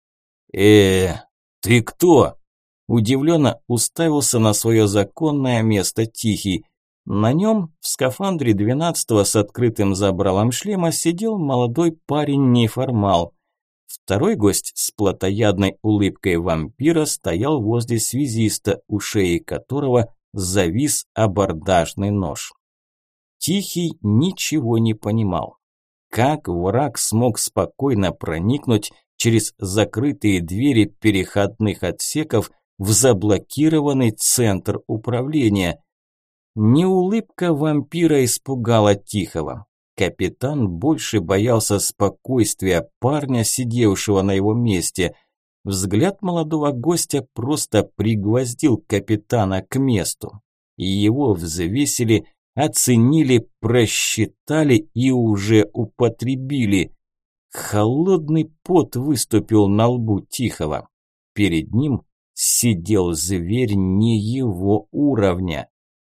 Ты кто?» – удивленно уставился на свое законное место Тихий. На нем, в скафандре 12-го с открытым забралом шлема, сидел молодой парень-неформал. Второй гость с плотоядной улыбкой вампира стоял возле связиста, у шеи которого завис абордажный нож. Тихий ничего не понимал. Как враг смог спокойно проникнуть через закрытые двери переходных отсеков в заблокированный центр управления? Не улыбка вампира испугала Тихого. Капитан больше боялся спокойствия парня, сидевшего на его месте. Взгляд молодого гостя просто пригвоздил капитана к месту. Его взвесили, оценили, просчитали и уже употребили. Холодный пот выступил на лбу Тихого. Перед ним сидел зверь не его уровня.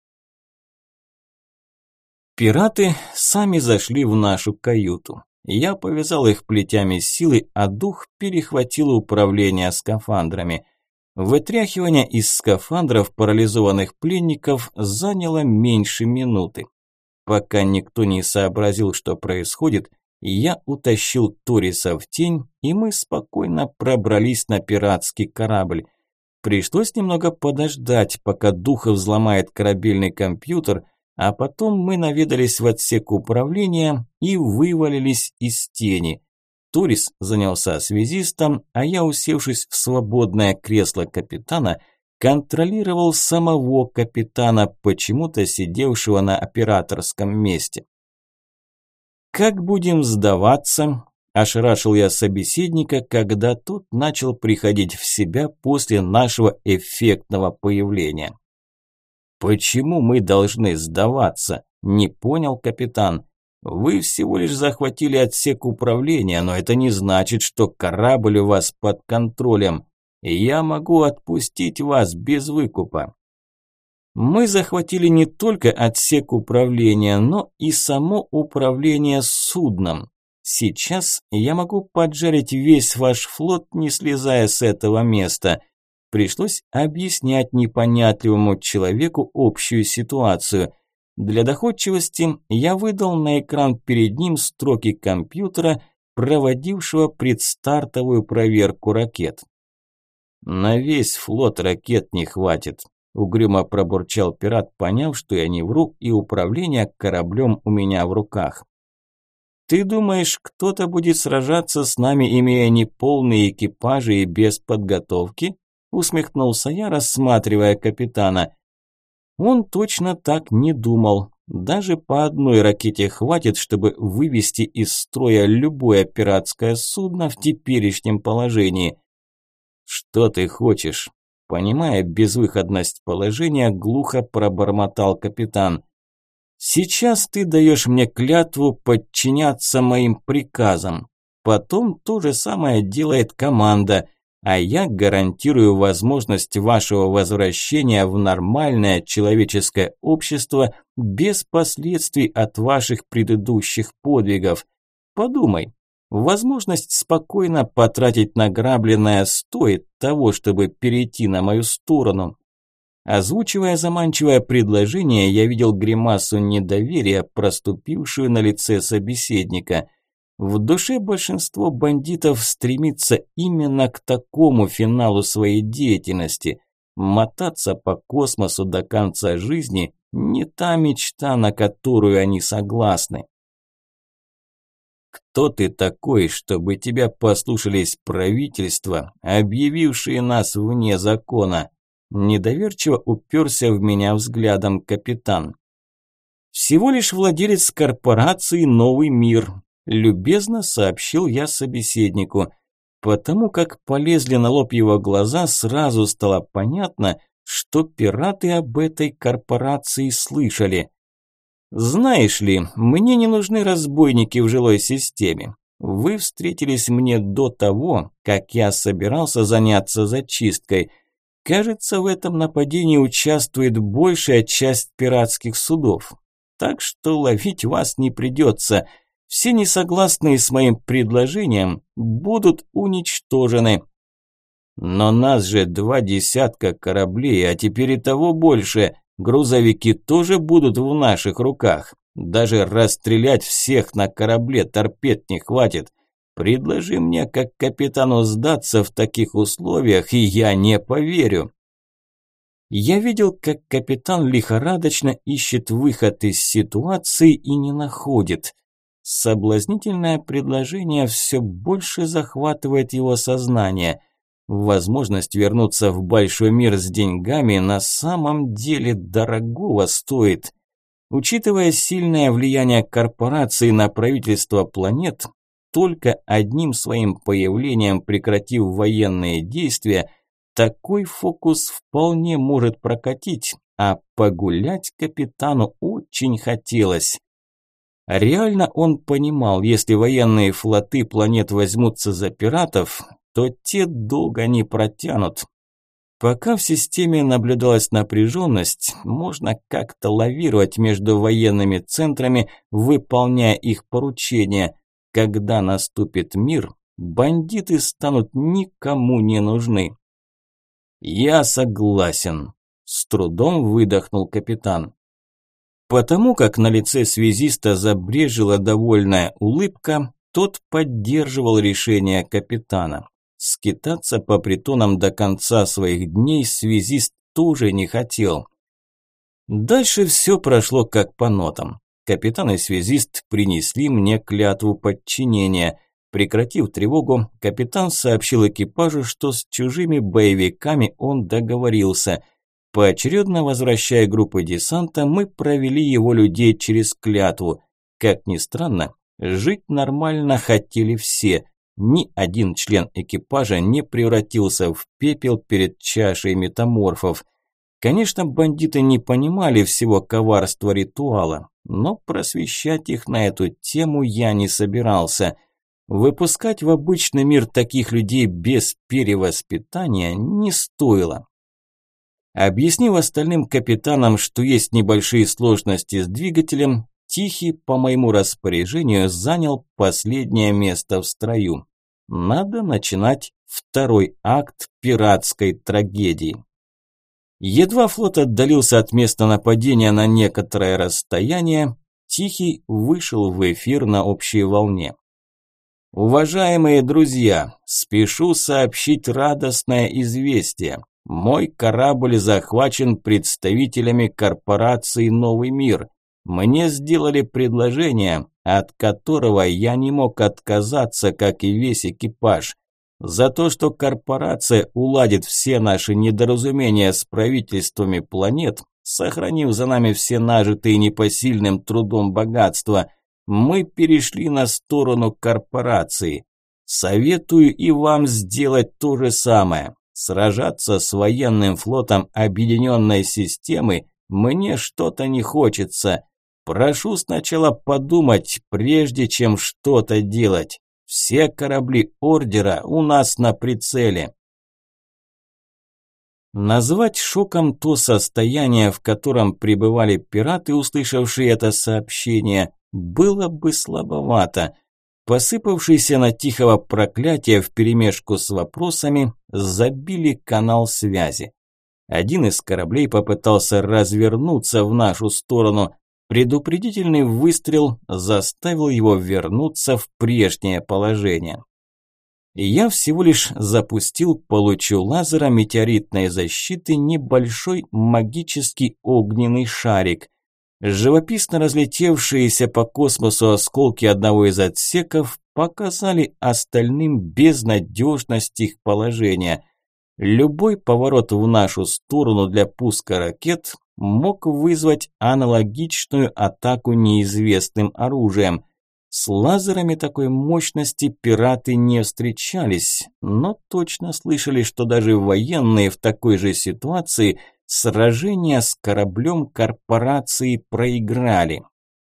Пираты сами зашли в нашу каюту. Я повязал их плетями силы, а дух перехватил управление скафандрами. Вытряхивание из скафандров парализованных пленников заняло меньше минуты. Пока никто не сообразил, что происходит, я утащил Ториса в тень, и мы спокойно пробрались на пиратский корабль. Пришлось немного подождать, пока духа взломает корабельный компьютер, а потом мы наведались в отсек управления и вывалились из тени. Торис занялся связистом, а я, усевшись в свободное кресло капитана, контролировал самого капитана, почему-то сидевшего на операторском месте. «Как будем сдаваться?» – ошарашил я собеседника, когда тот начал приходить в себя после нашего эффектного появления. «Почему мы должны сдаваться?» – не понял капитан. «Вы всего лишь захватили отсек управления, но это не значит, что корабль у вас под контролем. И я могу отпустить вас без выкупа». Мы захватили не только отсек управления, но и само управление судном. Сейчас я могу поджарить весь ваш флот, не слезая с этого места. Пришлось объяснять непонятливому человеку общую ситуацию. Для доходчивости я выдал на экран перед ним строки компьютера, проводившего предстартовую проверку ракет. «На весь флот ракет не хватит», – угрюмо пробурчал пират, поняв, что я не вру и управление кораблем у меня в руках. Ты думаешь, кто-то будет сражаться с нами, имея неполные экипажи и без подготовки? Усмехнулся я, рассматривая капитана. Он точно так не думал. Даже по одной ракете хватит, чтобы вывести из строя любое пиратское судно в теперешнем положении. Что ты хочешь? Понимая безвыходность положения, глухо пробормотал капитан. Сейчас ты даешь мне клятву подчиняться моим приказам. Потом то же самое делает команда, а я гарантирую возможность вашего возвращения в нормальное человеческое общество без последствий от ваших предыдущих подвигов. Подумай, возможность спокойно потратить награбленное стоит того, чтобы перейти на мою сторону. Озвучивая заманчивое предложение, я видел гримасу недоверия, проступившую на лице собеседника. В душе большинство бандитов стремится именно к такому финалу своей деятельности. Мотаться по космосу до конца жизни – не та мечта, на которую они согласны. Кто ты такой, чтобы тебя послушались правительства, объявившие нас вне закона? Недоверчиво уперся в меня взглядом капитан. Всего лишь владелец корпорации «Новый мир», любезно сообщил я собеседнику. Потому как полезли на лоб его глаза, сразу стало понятно, что пираты об этой корпорации слышали. Знаешь ли, мне не нужны разбойники в жилой системе. Вы встретились мне до того, как я собирался заняться зачисткой. Кажется, в этом нападении участвует большая часть пиратских судов. Так что ловить вас не придется. Все несогласные с моим предложением будут уничтожены. Но нас же 20 кораблей, а теперь и того больше. Грузовики тоже будут в наших руках. Даже расстрелять всех на корабле торпед не хватит. Предложи мне, как капитану, сдаться в таких условиях, и я не поверю. Я видел, как капитан лихорадочно ищет выход из ситуации и не находит. Соблазнительное предложение все больше захватывает его сознание. Возможность вернуться в большой мир с деньгами на самом деле дорогого стоит. Учитывая сильное влияние корпораций на правительство планет, только одним своим появлением прекратив военные действия, такой фокус вполне может прокатить, а погулять капитану очень хотелось. Реально он понимал, если военные флоты планет возьмутся за пиратов, то те долго не протянут. Пока в системе наблюдалась напряженность, можно как-то лавировать между военными центрами, выполняя их поручения. Когда наступит мир, бандиты станут никому не нужны. «Я согласен», – с трудом выдохнул капитан. Потому как на лице связиста забрежила довольная улыбка, тот поддерживал решение капитана. Скитаться по притонам до конца своих дней связист тоже не хотел. Дальше все прошло как по нотам. Капитан и связист принесли мне клятву подчинения. Прекратив тревогу, капитан сообщил экипажу, что с чужими боевиками он договорился. Поочередно возвращая группы десанта, мы провели его людей через клятву. Как ни странно, жить нормально хотели все. Ни один член экипажа не превратился в пепел перед чашей метаморфов. Конечно, бандиты не понимали всего коварства ритуала, но просвещать их на эту тему я не собирался. Выпускать в обычный мир таких людей без перевоспитания не стоило. Объяснив остальным капитанам, что есть небольшие сложности с двигателем, Тихий по моему распоряжению занял последнее место в строю. Надо начинать второй акт пиратской трагедии. Едва флот отдалился от места нападения на некоторое расстояние, Тихий вышел в эфир на общей волне. Уважаемые друзья, спешу сообщить радостное известие. Мой корабль захвачен представителями корпорации «Новый мир». Мне сделали предложение, от которого я не мог отказаться, как и весь экипаж. За то, что корпорация уладит все наши недоразумения с правительствами планет, сохранив за нами все нажитые непосильным трудом богатства, мы перешли на сторону корпорации. Советую и вам сделать то же самое. Сражаться с военным флотом объединенной системы мне что-то не хочется. Прошу сначала подумать, прежде чем что-то делать. Все корабли Ордера у нас на прицеле. Назвать шоком то состояние, в котором пребывали пираты, услышавшие это сообщение, было бы слабовато. Посыпавшиеся на Тихого проклятия вперемешку с вопросами забили канал связи. Один из кораблей попытался развернуться в нашу сторону. Предупредительный выстрел заставил его вернуться в прежнее положение. Я всего лишь запустил по лучу лазера метеоритной защиты небольшой магический огненный шарик. Живописно разлетевшиеся по космосу осколки одного из отсеков показали остальным безнадежность их положения. Любой поворот в нашу сторону для пуска ракет мог вызвать аналогичную атаку неизвестным оружием. С лазерами такой мощности пираты не встречались, но точно слышали, что даже военные в такой же ситуации сражения с кораблем корпорации проиграли.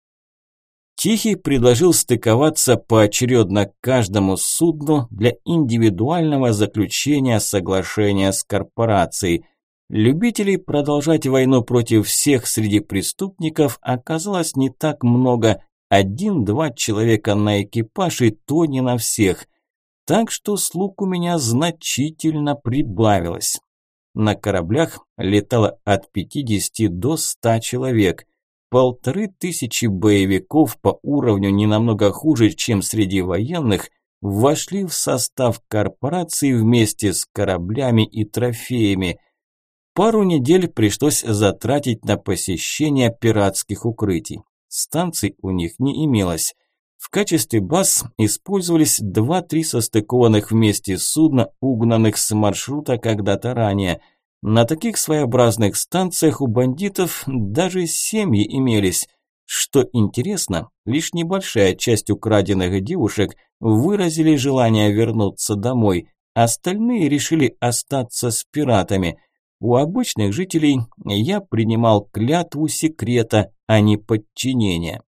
Тихий предложил стыковаться поочередно каждому судну для индивидуального заключения соглашения с корпорацией. Любителей продолжать войну против всех среди преступников оказалось не так много, 1-2 человека на экипаж, и то не на всех. Так что слуг у меня значительно прибавилось. На кораблях летало от 50 до 100 человек. 1500 боевиков по уровню не намного хуже, чем среди военных, вошли в состав корпорации вместе с кораблями и трофеями. Пару недель пришлось затратить на посещение пиратских укрытий. Станций у них не имелось. В качестве баз использовались 2-3 состыкованных вместе судна, угнанных с маршрута когда-то ранее. На таких своеобразных станциях у бандитов даже семьи имелись. Что интересно, лишь небольшая часть украденных девушек выразили желание вернуться домой, остальные решили остаться с пиратами. У обычных жителей я принимал клятву секрета, а не подчинения.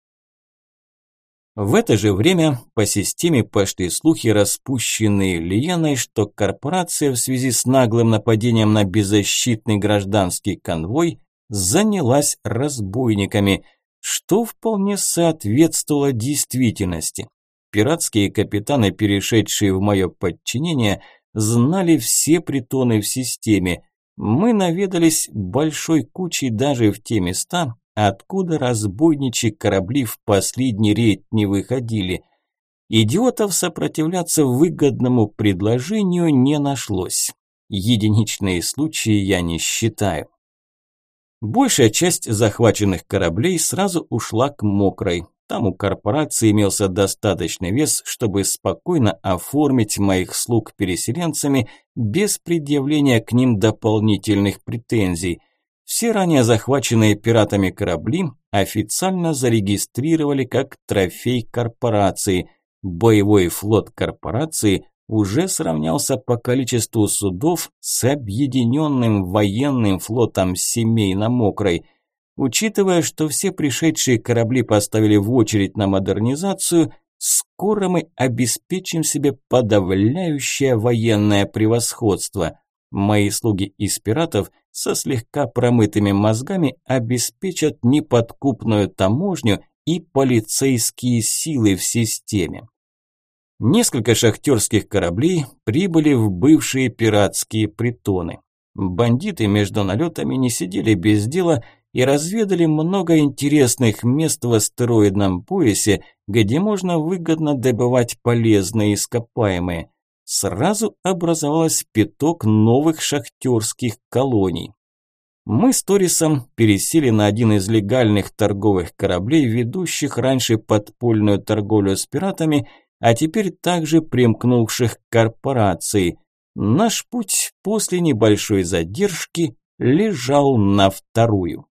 В это же время по системе пошли слухи, распущенные Лиеной, что корпорация в связи с наглым нападением на беззащитный гражданский конвой занялась разбойниками, что вполне соответствовало действительности. Пиратские капитаны, перешедшие в мое подчинение, знали все притоны в системе. Мы наведались большой кучей даже в те места, откуда разбойничьи корабли в последний рейд не выходили. Идиотов сопротивляться выгодному предложению не нашлось. Единичные случаи я не считаю. Большая часть захваченных кораблей сразу ушла к Мокрой. Там у корпорации имелся достаточный вес, чтобы спокойно оформить моих слуг переселенцами без предъявления к ним дополнительных претензий. Все ранее захваченные пиратами корабли официально зарегистрировали как трофей корпорации. Боевой флот корпорации уже сравнялся по количеству судов с объединенным военным флотом семей на Мокрой. Учитывая, что все пришедшие корабли поставили в очередь на модернизацию, скоро мы обеспечим себе подавляющее военное превосходство. Мои слуги из пиратов со слегка промытыми мозгами обеспечат неподкупную таможню и полицейские силы в системе. Несколько шахтерских кораблей прибыли в бывшие пиратские притоны. Бандиты между налетами не сидели без дела и разведали много интересных мест в астероидном поясе, где можно выгодно добывать полезные ископаемые. Сразу образовалось пяток новых шахтерских колоний. Мы с Торисом пересели на один из легальных торговых кораблей, ведущих раньше подпольную торговлю с пиратами, а теперь также примкнувших к корпорации. Наш путь после небольшой задержки лежал на вторую.